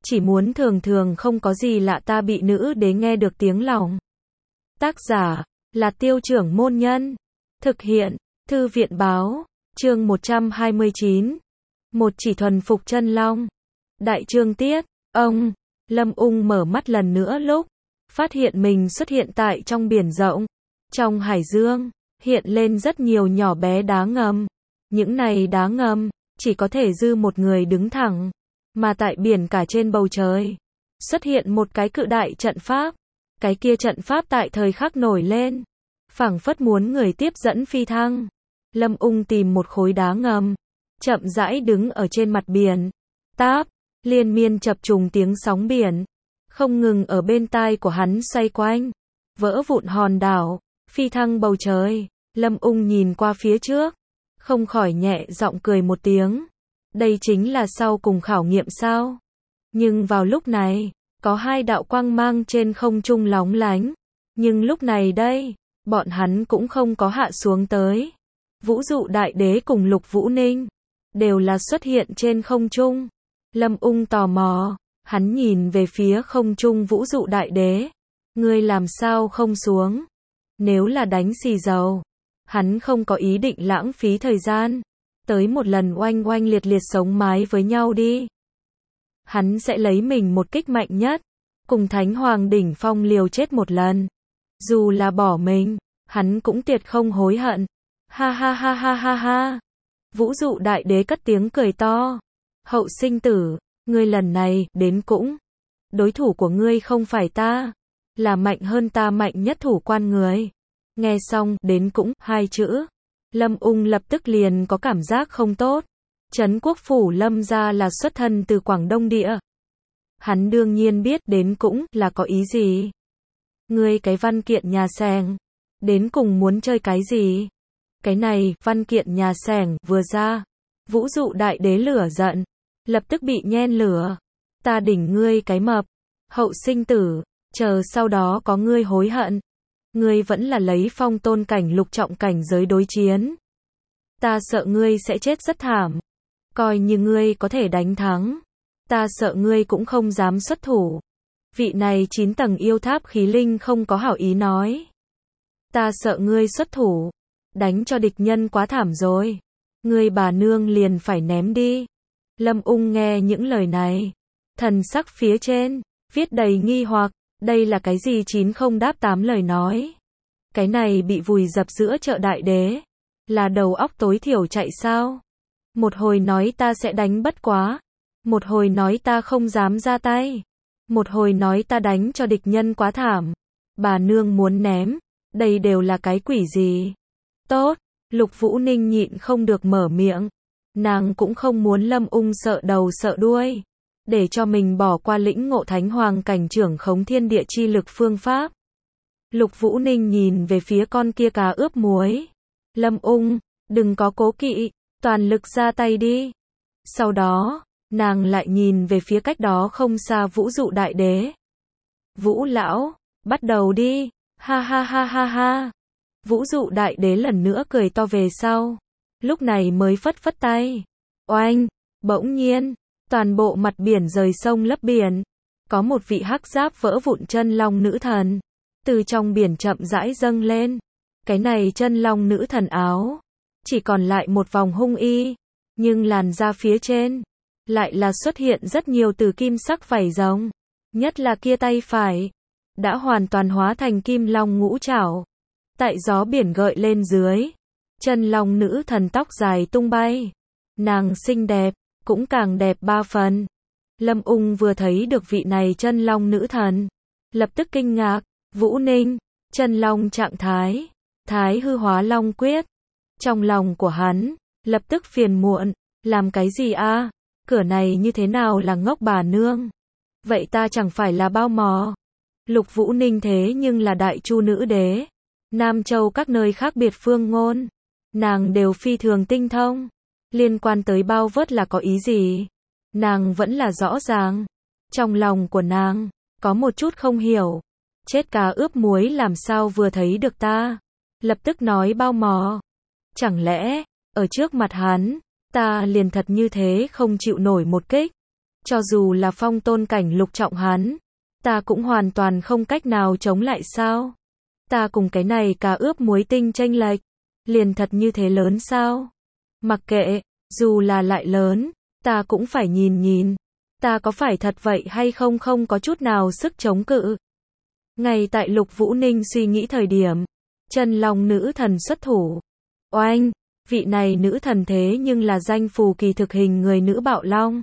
chỉ muốn thường thường không có gì lạ ta bị nữ đế nghe được tiếng lòng. Tác giả là Tiêu Trưởng Môn Nhân. Thực hiện Thư viện Báo. Chương 129. Một chỉ thuần phục chân long. Đại chương tiết. Ông Lâm Ung mở mắt lần nữa lúc phát hiện mình xuất hiện tại trong biển rộng. Trong hải dương hiện lên rất nhiều nhỏ bé đá ngầm. Những này đá ngầm chỉ có thể dư một người đứng thẳng, mà tại biển cả trên bầu trời xuất hiện một cái cự đại trận pháp. Cái kia trận pháp tại thời khắc nổi lên, phảng phất muốn người tiếp dẫn phi thăng. Lâm Ung tìm một khối đá ngầm, chậm rãi đứng ở trên mặt biển. Táp, liên miên chập trùng tiếng sóng biển không ngừng ở bên tai của hắn xoay quanh, vỡ vụn hòn đảo, phi thăng bầu trời. Lâm Ung nhìn qua phía trước, không khỏi nhẹ giọng cười một tiếng. Đây chính là sau cùng khảo nghiệm sao? Nhưng vào lúc này, có hai đạo quang mang trên không trung lóng lánh. Nhưng lúc này đây, bọn hắn cũng không có hạ xuống tới. Vũ Dụ Đại Đế cùng Lục Vũ Ninh đều là xuất hiện trên không trung. Lâm Ung tò mò, hắn nhìn về phía không trung Vũ Dụ Đại Đế. Ngươi làm sao không xuống? Nếu là đánh xì dầu, hắn không có ý định lãng phí thời gian, tới một lần oanh oanh liệt liệt sống mái với nhau đi. Hắn sẽ lấy mình một kích mạnh nhất, cùng Thánh Hoàng đỉnh phong liều chết một lần. Dù là bỏ mình, hắn cũng tuyệt không hối hận. Ha ha ha ha ha ha. Vũ Dụ Đại Đế cất tiếng cười to. Hậu sinh tử, ngươi lần này đến cũng. Đối thủ của ngươi không phải ta, là mạnh hơn ta mạnh nhất thủ quan người. Nghe xong đến cũng hai chữ, Lâm Ung lập tức liền có cảm giác không tốt. Trấn Quốc phủ Lâm gia là xuất thân từ Quảng Đông địa. Hắn đương nhiên biết đến cũng là có ý gì. Ngươi cái văn kiện nhà xẻng, đến cùng muốn chơi cái gì? Cái này, văn kiện nhà xẻng vừa ra, Vũ Dụ Đại Đế lửa giận, lập tức bị nhen lửa. Ta đỉnh ngươi cái mập, hậu sinh tử, chờ sau đó có ngươi hối hận. Ngươi vẫn là lấy phong tôn cảnh lục trọng cảnh giới đối chiến. Ta sợ ngươi sẽ chết rất thảm. Coi như ngươi có thể đánh thắng, ta sợ ngươi cũng không dám xuất thủ. Vị này 9 tầng yêu tháp khí linh không có hảo ý nói. Ta sợ ngươi xuất thủ, đánh cho địch nhân quá thảm rồi. Ngươi bà nương liền phải ném đi. Lâm Ung nghe những lời này, thần sắc phía trên viết đầy nghi hoặc. Đây là cái gì 9 không đáp 8 lời nói? Cái này bị vùi dập giữa chợ Đại Đế, là đầu óc tối thiểu chạy sao? Một hồi nói ta sẽ đánh bất quá, một hồi nói ta không dám ra tay, một hồi nói ta đánh cho địch nhân quá thảm, bà nương muốn ném, đây đều là cái quỷ gì? Tốt, Lục Vũ Ninh nhịn không được mở miệng, nàng cũng không muốn Lâm Ung sợ đầu sợ đuôi, để cho mình bỏ qua lĩnh ngộ Thánh Hoàng cảnh trưởng khống thiên địa chi lực phương pháp. Lục Vũ Ninh nhìn về phía con kia cá ướp muối. Lâm Ung, đừng có cố kỵ, toàn lực ra tay đi. Sau đó, nàng lại nhìn về phía cách đó không xa Vũ Dụ Đại Đế. Vũ lão, bắt đầu đi. Ha ha ha ha ha. Vũ Dụ Đại Đế lần nữa cười to về sau. Lúc này mới phất phất tay. Oanh, bỗng nhiên, toàn bộ mặt biển rời sông lấp biển. Có một vị hắc giáp vỡ vụn chân long nữ thần từ trong biển chậm rãi dâng lên. Cái này chân long nữ thần áo chỉ còn lại một vòng hung y, nhưng làn da phía trên lại là xuất hiện rất nhiều từ kim sắc vảy rồng, nhất là kia tay phải đã hoàn toàn hóa thành kim long ngũ trảo. Tại gió biển gợi lên dưới, chân long nữ thần tóc dài tung bay, nàng xinh đẹp, cũng càng đẹp 3 phần. Lâm Ung vừa thấy được vị này chân long nữ thần, lập tức kinh ngạc. Vũ Ninh, chân long trạng thái, thái hư hóa long quyết. Trong lòng của hắn lập tức phiền muộn, làm cái gì a? Cửa này như thế nào là ngốc bà nương? Vậy ta chẳng phải là bao mò. Lục Vũ Ninh thế nhưng là đại chu nữ đế, Nam Châu các nơi khác biệt phương ngôn, nàng đều phi thường tinh thông. Liên quan tới bao vớt là có ý gì, nàng vẫn là rõ ràng. Trong lòng của nàng có một chút không hiểu. Chết cá ướp muối làm sao vừa thấy được ta, lập tức nói bao mò. Chẳng lẽ, ở trước mặt hắn, ta liền thật như thế không chịu nổi một kích? Cho dù là Phong Tôn cảnh lục trọng hắn, ta cũng hoàn toàn không cách nào chống lại sao? Ta cùng cái này cá ướp muối tinh chênh lệch, liền thật như thế lớn sao? Mặc kệ, dù là lại lớn, ta cũng phải nhìn nhìn, ta có phải thật vậy hay không không có chút nào sức chống cự. Ngay tại Lục Vũ Ninh suy nghĩ thời điểm, Chân Long nữ thần xuất thủ. Oanh, vị này nữ thần thế nhưng là danh phù kỳ thực hình người nữ bạo long.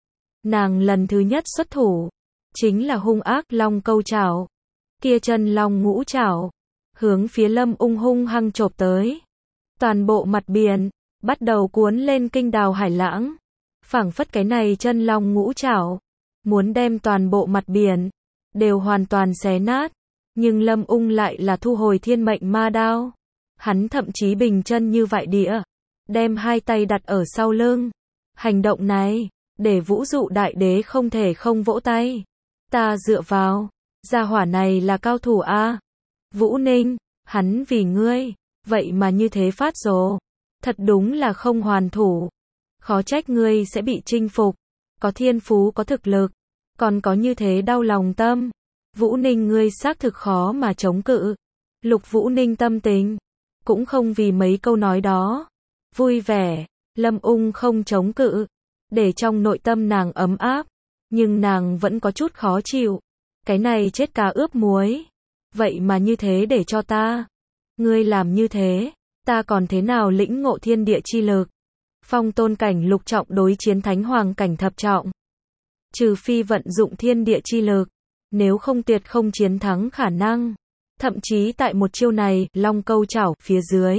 Nàng lần thứ nhất xuất thủ, chính là hung ác long câu chảo. Kia chân long ngũ chảo, hướng phía Lâm Ung hung hăng chộp tới. Toàn bộ mặt biển, bắt đầu cuốn lên kinh đào hải lãng. Phảng phất cái này chân long ngũ chảo, muốn đem toàn bộ mặt biển, đều hoàn toàn xé nát. Nhưng Lâm Ung lại là thu hồi thiên mệnh ma đao. Hắn thậm chí bình chân như vậy địa, đem hai tay đặt ở sau lưng. Hành động này, để Vũ Dụ Đại Đế không thể không vỗ tay. Ta dựa vào, gia hỏa này là cao thủ a. Vũ Ninh, hắn vì ngươi, vậy mà như thế phát rồ. Thật đúng là không hoàn thủ. Khó trách ngươi sẽ bị chinh phục. Có thiên phú có thực lực, còn có như thế đau lòng tâm. Vũ Ninh ngươi xác thực khó mà chống cự. Lục Vũ Ninh tâm tình, cũng không vì mấy câu nói đó. Vui vẻ, Lâm Ung không chống cự, để trong nội tâm nàng ấm áp. Nhưng nàng vẫn có chút khó chịu. Cái này chết cá ướp muối. Vậy mà như thế để cho ta. Ngươi làm như thế, ta còn thế nào lĩnh ngộ thiên địa chi lực. Phong Tôn cảnh lục trọng đối chiến Thánh Hoàng cảnh thập trọng. Trừ phi vận dụng thiên địa chi lực, nếu không tuyệt không chiến thắng khả năng. Thậm chí tại một chiêu này, long câu chảo phía dưới.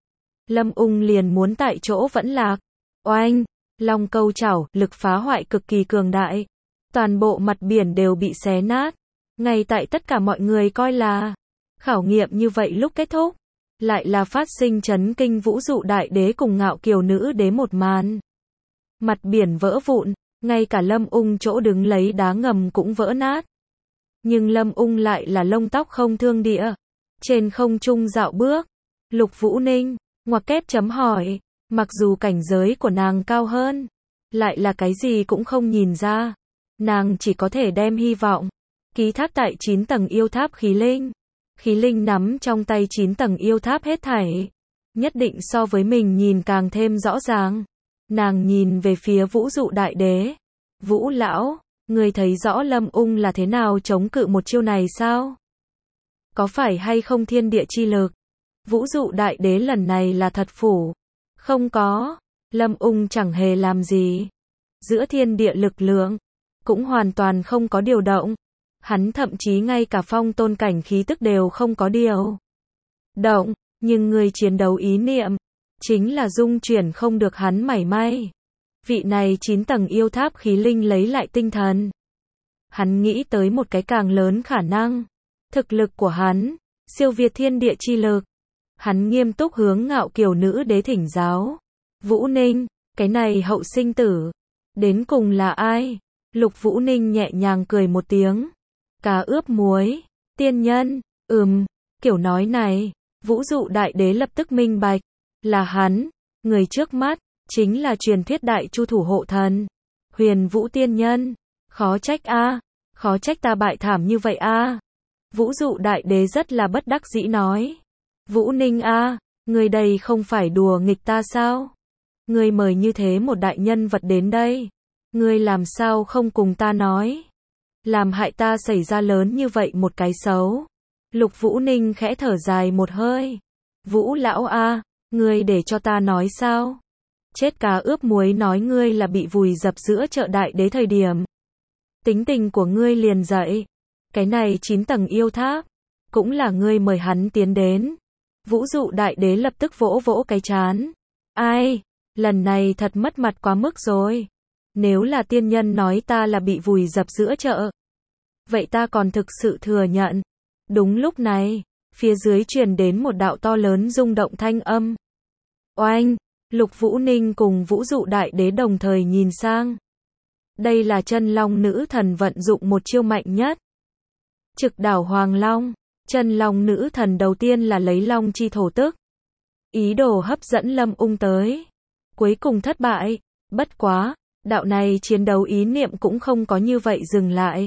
Lâm Ung liền muốn tại chỗ vẫn lạc. Oanh, long câu chảo, lực phá hoại cực kỳ cường đại. Toàn bộ mặt biển đều bị xé nát. Ngay tại tất cả mọi người coi là khảo nghiệm như vậy lúc kết thúc, lại là phát sinh chấn kinh Vũ Dụ Đại Đế cùng Ngạo Kiều Nữ Đế một màn. Mặt biển vỡ vụn, ngay cả Lâm Ung chỗ đứng lấy đá ngầm cũng vỡ nát. Nhưng Lâm Ung lại là lông tóc không thương địa. Trên không trung dạo bước. Lục Vũ Ninh, ngoặc kép chấm hỏi, mặc dù cảnh giới của nàng cao hơn, lại là cái gì cũng không nhìn ra. Nàng chỉ có thể đem hy vọng ký thác tại 9 tầng yêu tháp khí linh. Khí linh nắm trong tay 9 tầng yêu tháp hết thảy, nhất định so với mình nhìn càng thêm rõ ràng. Nàng nhìn về phía Vũ Dụ Đại Đế. Vũ lão, ngươi thấy rõ Lâm Ung là thế nào chống cự một chiêu này sao? Có phải hay không thiên địa chi lực? Vũ Dụ Đại Đế lần này là thật phủ. Không có, Lâm Ung chẳng hề làm gì. Giữa thiên địa lực lượng, cũng hoàn toàn không có điều động. Hắn thậm chí ngay cả Phong Tôn cảnh khí tức đều không có điều động, nhưng người chiến đấu ý niệm, chính là dung chuyển không được hắn mảy may. Vị này 9 tầng yêu tháp khí linh lấy lại tinh thần. Hắn nghĩ tới một cái càng lớn khả năng. Thực lực của hắn, siêu việt thiên địa chi lực. Hắn nghiêm túc hướng Ngạo Kiều Nữ Đế thỉnh giáo. Vũ Ninh, cái này hậu sinh tử, đến cùng là ai? Lục Vũ Ninh nhẹ nhàng cười một tiếng. Cá ướp muối, tiên nhân, kiểu nói này, Vũ Dụ Đại Đế lập tức minh bạch, là hắn, người trước mắt, chính là truyền thuyết đại chu thủ hộ thần, Huyền Vũ tiên nhân, khó trách khó trách ta bại thảm như vậy Vũ Dụ Đại Đế rất là bất đắc dĩ nói, Vũ Ninh người đây không phải đùa nghịch ta sao? Ngươi mời như thế một đại nhân vật đến đây, ngươi làm sao không cùng ta nói? Làm hại ta xảy ra lớn như vậy một cái xấu. Lục Vũ Ninh khẽ thở dài một hơi. Vũ lão ngươi để cho ta nói sao? Chết cá ướp muối nói ngươi là bị vùi dập giữa chợ Đại Đế thời điểm. Tính tình của ngươi liền dậy. Cái này 9 tầng yêu tháp, cũng là ngươi mời hắn tiến đến. Vũ Dụ Đại Đế lập tức vỗ vỗ cái trán. Ai, lần này thật mất mặt quá mức rồi. Nếu là tiên nhân nói ta là bị vùi dập giữa chợ, vậy ta còn thực sự thừa nhận. Đúng lúc này, phía dưới truyền đến một đạo to lớn rung động thanh âm. Oanh, Lục Vũ Ninh cùng Vũ Dụ Đại Đế đồng thời nhìn sang. Đây là Chân Long nữ thần vận dụng một chiêu mạnh nhất. Trực đảo Hoàng Long. Chân Long nữ thần đầu tiên là lấy long chi thổ tức, ý đồ hấp dẫn Lâm Ung tới. Cuối cùng thất bại. Bất quá, Đạo này chiến đấu ý niệm cũng không có như vậy dừng lại.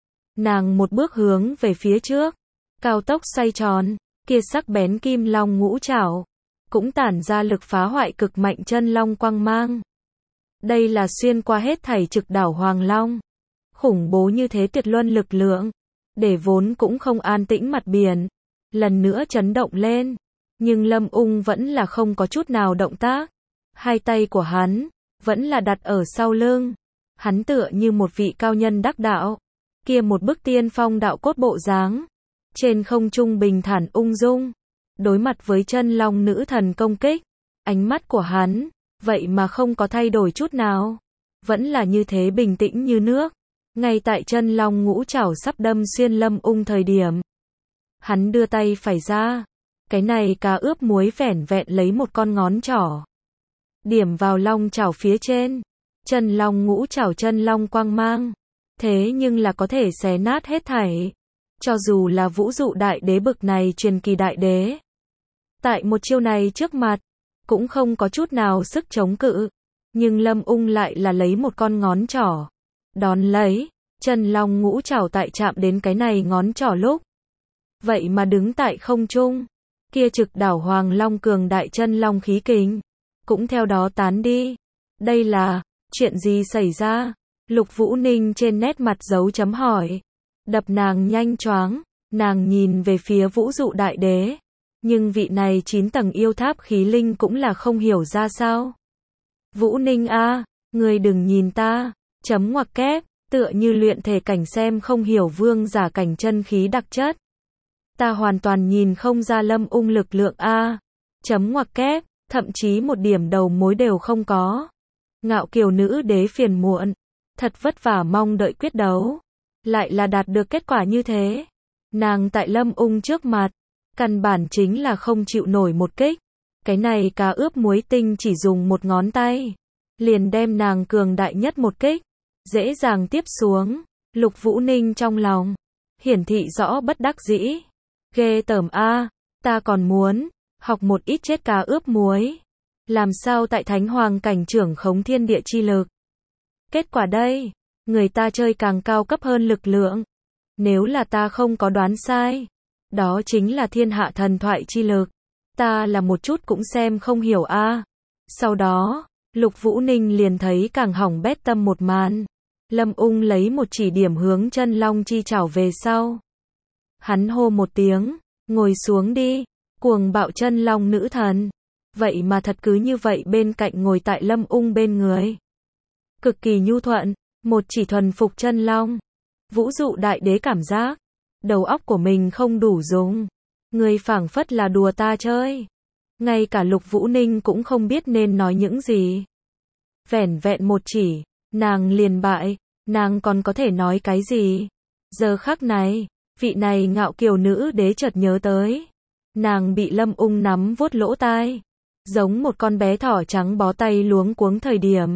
Nàng một bước hướng về phía trước, cao tốc xoay tròn, kia sắc bén kim long ngũ trảo, cũng tản ra lực phá hoại cực mạnh chân long quang mang. Đây là xuyên qua hết thảy trực đảo Hoàng Long. Khủng bố như thế tuyệt luân lực lượng, để vốn cũng không an tĩnh mặt biển, lần nữa chấn động lên. Nhưng Lâm Ung vẫn là không có chút nào động tác. Hai tay của hắn, vẫn là đặt ở sau lưng. Hắn tựa như một vị cao nhân đắc đạo. Kia một bức tiên phong đạo cốt bộ dáng. Trên không trung bình thản ung dung. Đối mặt với chân long nữ thần công kích. Ánh mắt của hắn, vậy mà không có thay đổi chút nào. Vẫn là như thế bình tĩnh như nước. Ngay tại chân long ngũ trảo sắp đâm xuyên Lâm Ung thời điểm. Hắn đưa tay phải ra. Cái này cá ướp muối vẻn vẹn lấy một con ngón trỏ. Điểm vào long trảo phía trên. Chân long ngũ trảo chân long quang mang. Thế nhưng là có thể xé nát hết thảy. Cho dù là vũ dụ đại đế bực này truyền kỳ đại đế. Tại một chiêu này trước mặt, cũng không có chút nào sức chống cự. Nhưng Lâm Ung lại là lấy một con ngón trỏ. Đón lấy, chân long ngũ trảo tại chạm đến cái này ngón trỏ lúc. Vậy mà đứng tại không trung. Kia trực đảo Hoàng Long cường đại chân long khí kình. Cũng theo đó tán đi. Đây là, chuyện gì xảy ra? Lục Vũ Ninh trên nét mặt dấu chấm hỏi. Đập nàng nhanh choáng. Nàng nhìn về phía vũ dụ đại đế. Nhưng vị này 9 tầng yêu tháp khí linh cũng là không hiểu ra sao. Vũ Ninh a, ngươi đừng nhìn ta. Chấm ngoặc kép, tựa như luyện thể cảnh xem không hiểu vương giả cảnh chân khí đặc chất. Ta hoàn toàn nhìn không ra Lâm Ung lực lượng a. Chấm ngoặc kép, thậm chí một điểm đầu mối đều không có. Ngạo kiều nữ đế phiền muộn, thật vất vả mong đợi quyết đấu, lại là đạt được kết quả như thế. Nàng tại Lâm Ung trước mặt, căn bản chính là không chịu nổi một kích. Cái này cá ướp muối tinh chỉ dùng một ngón tay, liền đem nàng cường đại nhất một kích, dễ dàng tiếp xuống. Lục Vũ Ninh trong lòng hiển thị rõ bất đắc dĩ. Ghê tởm a, ta còn muốn học một ít chết cá ướp muối. Làm sao tại Thánh Hoàng cảnh trưởng khống thiên địa chi lực. Kết quả đây, người ta chơi càng cao cấp hơn lực lượng. Nếu là ta không có đoán sai, đó chính là thiên hạ thần thoại chi lực. Ta là một chút cũng xem không hiểu a. Sau đó, Lục Vũ Ninh liền thấy càng hỏng bét tâm một màn. Lâm Ung lấy một chỉ điểm hướng chân long chi chảo về sau. Hắn hô một tiếng, ngồi xuống đi, cuồng bạo chân long nữ thần. Vậy mà thật cứ như vậy bên cạnh ngồi tại Lâm Ung bên người. Cực kỳ nhu thuận, một chỉ thuần phục chân long. Vũ dụ đại đế cảm giác, đầu óc của mình không đủ dùng. Người phảng phất là đùa ta chơi. Ngay cả Lục Vũ Ninh cũng không biết nên nói những gì. Vẻn vẹn một chỉ, nàng liền bại, nàng còn có thể nói cái gì? Giờ khắc này, vị này ngạo kiều nữ đế chợt nhớ tới. Nàng bị Lâm Ung nắm vuốt lỗ tai. Giống một con bé thỏ trắng bó tay luống cuống thời điểm.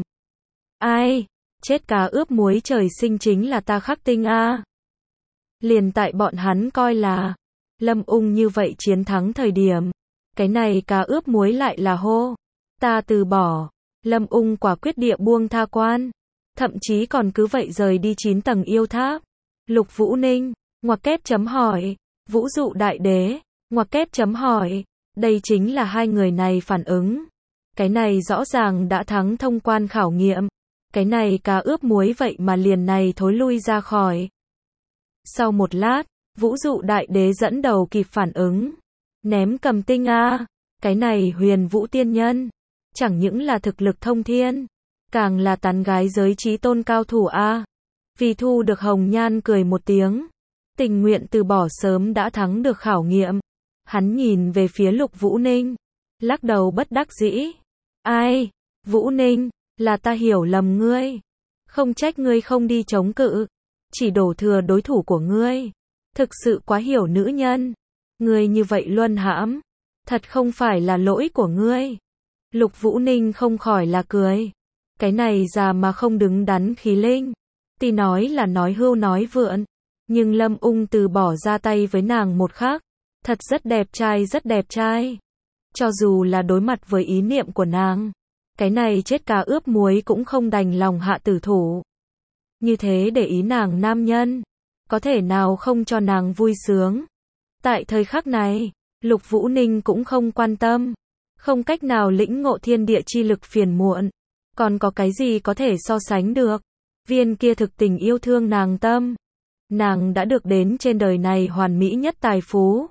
Ai? Chết cá ướp muối trời sinh chính là ta khắc tinh a. Liền tại bọn hắn coi là Lâm Ung như vậy chiến thắng thời điểm. Cái này cá ướp muối lại là hô. Ta từ bỏ. Lâm Ung quả quyết địa buông tha quan. Thậm chí còn cứ vậy rời đi 9 tầng yêu tháp. Lục Vũ Ninh, ngoặc kép chấm hỏi. Vũ dụ đại đế, ngoặc kép chấm hỏi. Đây chính là hai người này phản ứng. Cái này rõ ràng đã thắng thông quan khảo nghiệm. Cái này cá ướp muối vậy mà liền này thối lui ra khỏi. Sau một lát, Vũ dụ đại đế dẫn đầu kịp phản ứng. Ném cầm tinh a. Cái này Huyền Vũ tiên nhân. Chẳng những là thực lực thông thiên, càng là tán gái giới trí tôn cao thủ a. Vì thu được hồng nhan cười một tiếng. Tình nguyện từ bỏ sớm đã thắng được khảo nghiệm. Hắn nhìn về phía Lục Vũ Ninh. Lắc đầu bất đắc dĩ. Ai? Vũ Ninh, là ta hiểu lầm ngươi. Không trách ngươi không đi chống cự. Chỉ đổ thừa đối thủ của ngươi. Thực sự quá hiểu nữ nhân. Ngươi như vậy luân hãm. Thật không phải là lỗi của ngươi. Lục Vũ Ninh không khỏi là cười. Cái này già mà không đứng đắn khí linh. Tuy nói là nói hưu nói vượn. Nhưng Lâm Ung từ bỏ ra tay với nàng một khắc. Thật rất đẹp trai rất đẹp trai. Cho dù là đối mặt với ý niệm của nàng. Cái này chết cá ướp muối cũng không đành lòng hạ tử thủ. Như thế để ý nàng nam nhân, có thể nào không cho nàng vui sướng. Tại thời khắc này, Lục Vũ Ninh cũng không quan tâm, không cách nào lĩnh ngộ thiên địa chi lực phiền muộn, còn có cái gì có thể so sánh được. Viên kia thực tình yêu thương nàng tâm, nàng đã được đến trên đời này hoàn mỹ nhất tài phú.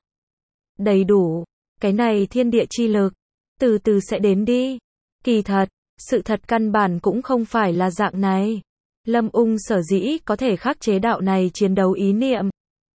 Đầy đủ, cái này thiên địa chi lực, từ từ sẽ đến đi. Kỳ thật, sự thật căn bản cũng không phải là dạng này. Lâm Ung sở dĩ có thể khắc chế đạo này chiến đấu ý niệm,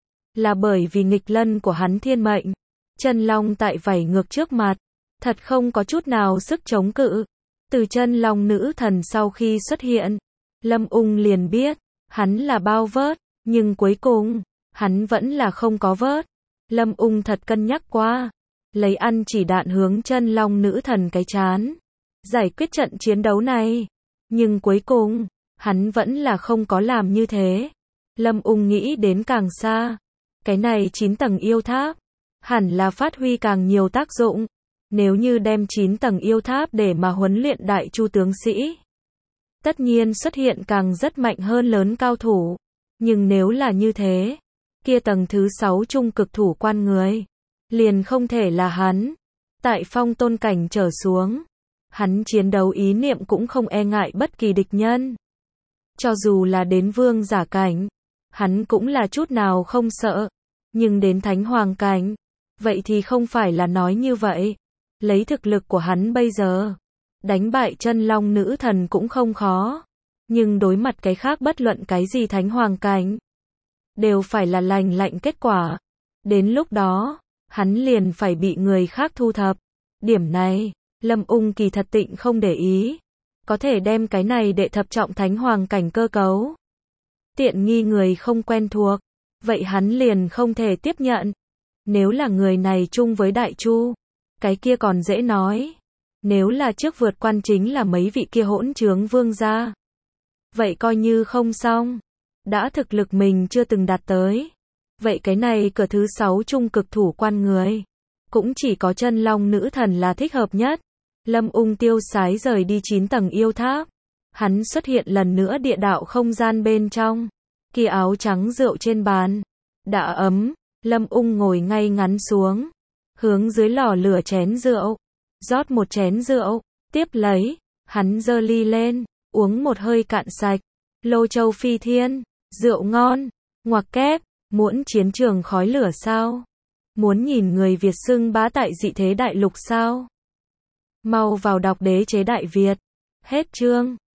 là bởi vì nghịch lân của hắn thiên mệnh. Chân long tại vảy ngược trước mặt, thật không có chút nào sức chống cự. Từ chân long nữ thần sau khi xuất hiện, Lâm Ung liền biết, hắn là bao vớt, nhưng cuối cùng, hắn vẫn là không có vớt. Lâm Ung thật cân nhắc qua, lấy ăn chỉ đạn hướng chân long nữ thần cái chán, giải quyết trận chiến đấu này. Nhưng cuối cùng, hắn vẫn là không có làm như thế. Lâm Ung nghĩ đến càng xa, cái này 9 tầng yêu tháp, hẳn là phát huy càng nhiều tác dụng. Nếu như đem 9 tầng yêu tháp để mà huấn luyện đại chu tướng sĩ, tất nhiên xuất hiện càng rất mạnh hơn lớn cao thủ. Nhưng nếu là như thế, kia tầng thứ 6 trung cực thủ quan người, liền không thể là hắn. Tại phong tôn cảnh trở xuống, hắn chiến đấu ý niệm cũng không e ngại bất kỳ địch nhân. Cho dù là đến vương giả cảnh, hắn cũng là chút nào không sợ. Nhưng đến thánh hoàng cảnh, vậy thì không phải là nói như vậy. Lấy thực lực của hắn bây giờ, đánh bại chân long nữ thần cũng không khó. Nhưng đối mặt cái khác bất luận cái gì thánh hoàng cảnh, đều phải là lành lạnh kết quả. Đến lúc đó, hắn liền phải bị người khác thu thập. Điểm này, Lâm Ung kỳ thật tịnh không để ý. Có thể đem cái này đệ thập trọng thánh hoàng cảnh cơ cấu tiện nghi người không quen thuộc, vậy hắn liền không thể tiếp nhận. Nếu là người này chung với Đại Chu, cái kia còn dễ nói. Nếu là trước vượt quan chính là mấy vị kia hỗn trướng vương gia, vậy coi như không xong. Đã thực lực mình chưa từng đạt tới, vậy cái này cửa thứ 6 trung cực thủ quan người, cũng chỉ có chân long nữ thần là thích hợp nhất. Lâm Ung tiêu sái rời đi 9 tầng yêu tháp. Hắn xuất hiện lần nữa địa đạo không gian bên trong. Kia áo trắng rượu trên bàn đã ấm, Lâm Ung ngồi ngay ngắn xuống, hướng dưới lò lửa chén rượu, rót một chén rượu, tiếp lấy, hắn giơ ly lên, uống một hơi cạn sạch. Lô Châu Phi Thiên, rượu ngon, ngoặc kép, muốn chiến trường khói lửa sao? Muốn nhìn người Việt xưng bá tại dị thế đại lục sao? Mau vào đọc Đế chế Đại Việt. Hết chương.